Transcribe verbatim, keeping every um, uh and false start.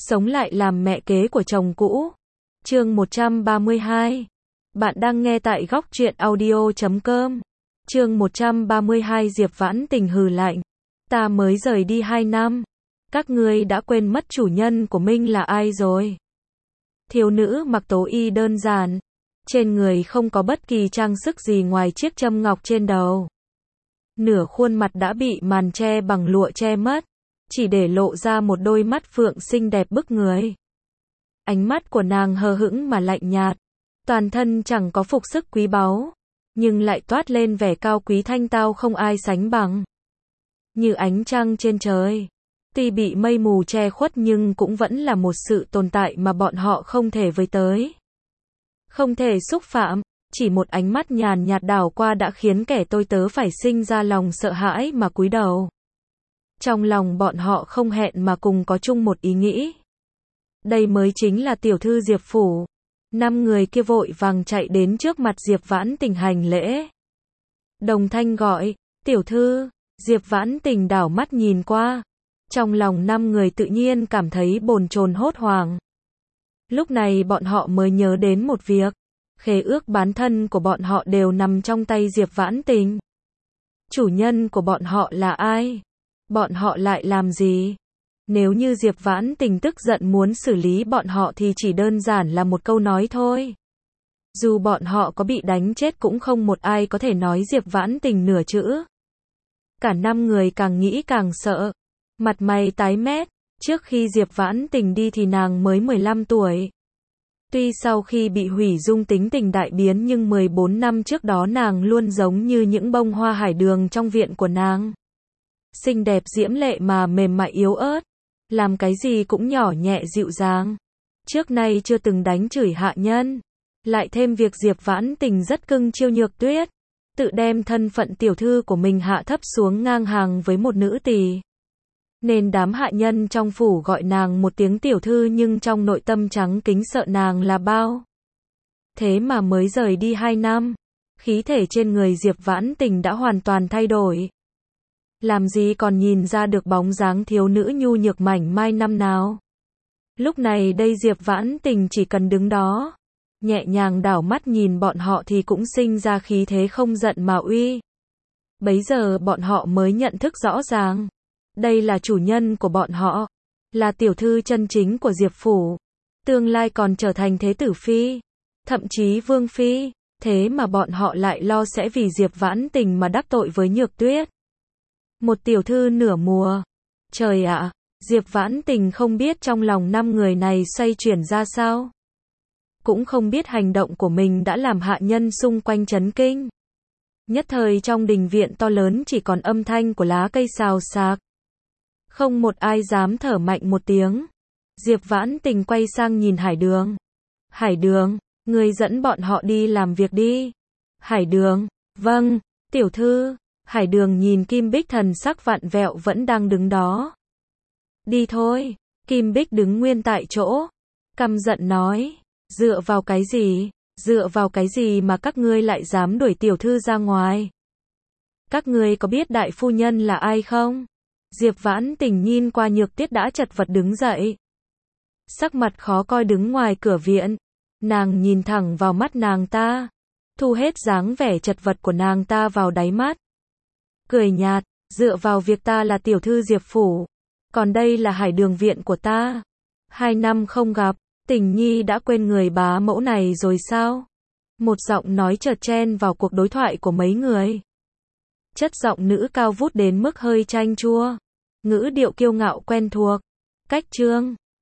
Sống lại làm mẹ kế của chồng cũ. Chương một trăm ba mươi hai. Bạn đang nghe tại góc truyện audio chấm com. Chương một trăm ba mươi hai. Diệp Vãn Tình hừ lạnh. Ta mới rời đi hai năm. Các ngươi đã quên mất chủ nhân của mình là ai rồi. Thiếu nữ mặc tố y đơn giản. Trên người không có bất kỳ trang sức gì ngoài chiếc châm ngọc trên đầu. Nửa khuôn mặt đã bị màn che bằng lụa che mất. Chỉ để lộ ra một đôi mắt phượng xinh đẹp bức người. Ánh mắt của nàng hờ hững mà lạnh nhạt. Toàn thân chẳng có phục sức quý báu. Nhưng lại toát lên vẻ cao quý thanh tao không ai sánh bằng. Như ánh trăng trên trời. Tuy bị mây mù che khuất nhưng cũng vẫn là một sự tồn tại mà bọn họ không thể với tới. Không thể xúc phạm. Chỉ một ánh mắt nhàn nhạt đảo qua đã khiến kẻ tôi tớ phải sinh ra lòng sợ hãi mà cúi đầu. Trong lòng bọn họ không hẹn mà cùng có chung một ý nghĩ. Đây mới chính là tiểu thư Diệp Phủ. Năm người kia vội vàng chạy đến trước mặt Diệp Vãn Tình hành lễ. Đồng thanh gọi, tiểu thư. Diệp Vãn Tình đảo mắt nhìn qua. Trong lòng năm người tự nhiên cảm thấy bồn chồn hốt hoảng. Lúc này bọn họ mới nhớ đến một việc. Khế ước bán thân của bọn họ đều nằm trong tay Diệp Vãn Tình. Chủ nhân của bọn họ là ai? Bọn họ lại làm gì? Nếu như Diệp Vãn Tình tức giận muốn xử lý bọn họ thì chỉ đơn giản là một câu nói thôi. Dù bọn họ có bị đánh chết cũng không một ai có thể nói Diệp Vãn Tình nửa chữ. Cả năm người càng nghĩ càng sợ. Mặt mày tái mét. Trước khi Diệp Vãn Tình đi thì nàng mới mười lăm tuổi. Tuy sau khi bị hủy dung tính tình đại biến nhưng mười bốn năm trước đó nàng luôn giống như những bông hoa hải đường trong viện của nàng. Xinh đẹp diễm lệ mà mềm mại yếu ớt. Làm cái gì cũng nhỏ nhẹ dịu dàng. Trước nay chưa từng đánh chửi hạ nhân. Lại thêm việc Diệp Vãn Tình rất cưng chiêu Nhược Tuyết. Tự đem thân phận tiểu thư của mình hạ thấp xuống ngang hàng với một nữ tỳ. Nên đám hạ nhân trong phủ gọi nàng một tiếng tiểu thư nhưng trong nội tâm trắng kính sợ nàng là bao. Thế mà mới rời đi hai năm. Khí thể trên người Diệp Vãn Tình đã hoàn toàn thay đổi. Làm gì còn nhìn ra được bóng dáng thiếu nữ nhu nhược mảnh mai năm nào. Lúc này đây Diệp Vãn Tình chỉ cần đứng đó. Nhẹ nhàng đảo mắt nhìn bọn họ thì cũng sinh ra khí thế không giận mà uy. Bấy giờ bọn họ mới nhận thức rõ ràng. Đây là chủ nhân của bọn họ. Là tiểu thư chân chính của Diệp Phủ. Tương lai còn trở thành thế tử phi. Thậm chí vương phi. Thế mà bọn họ lại lo sẽ vì Diệp Vãn Tình mà đắc tội với Nhược Tuyết. Một tiểu thư nửa mùa. Trời ạ, à, Diệp Vãn Tình không biết trong lòng năm người này xoay chuyển ra sao. Cũng không biết hành động của mình đã làm hạ nhân xung quanh chấn kinh. Nhất thời trong đình viện to lớn chỉ còn âm thanh của lá cây xào xạc. Không một ai dám thở mạnh một tiếng. Diệp Vãn Tình quay sang nhìn Hải Đường. Hải Đường, người dẫn bọn họ đi làm việc đi. Hải Đường, vâng, tiểu thư. Hải Đường nhìn Kim Bích thần sắc vặn vẹo vẫn đang đứng đó. Đi thôi. Kim Bích đứng nguyên tại chỗ. Căm giận nói. Dựa vào cái gì? Dựa vào cái gì mà các ngươi lại dám đuổi tiểu thư ra ngoài? Các ngươi có biết đại phu nhân là ai không? Diệp Vãn Tình nhìn qua Nhược Tuyết đã chật vật đứng dậy. Sắc mặt khó coi đứng ngoài cửa viện. Nàng nhìn thẳng vào mắt nàng ta. Thu hết dáng vẻ chật vật của nàng ta vào đáy mắt. Cười nhạt, dựa vào việc ta là tiểu thư Diệp Phủ. Còn đây là Hải Đường viện của ta. Hai năm không gặp, Tình Nhi đã quên người bá mẫu này rồi sao? Một giọng nói chợt chen vào cuộc đối thoại của mấy người. Chất giọng nữ cao vút đến mức hơi chanh chua. Ngữ điệu kiêu ngạo quen thuộc. Cách chương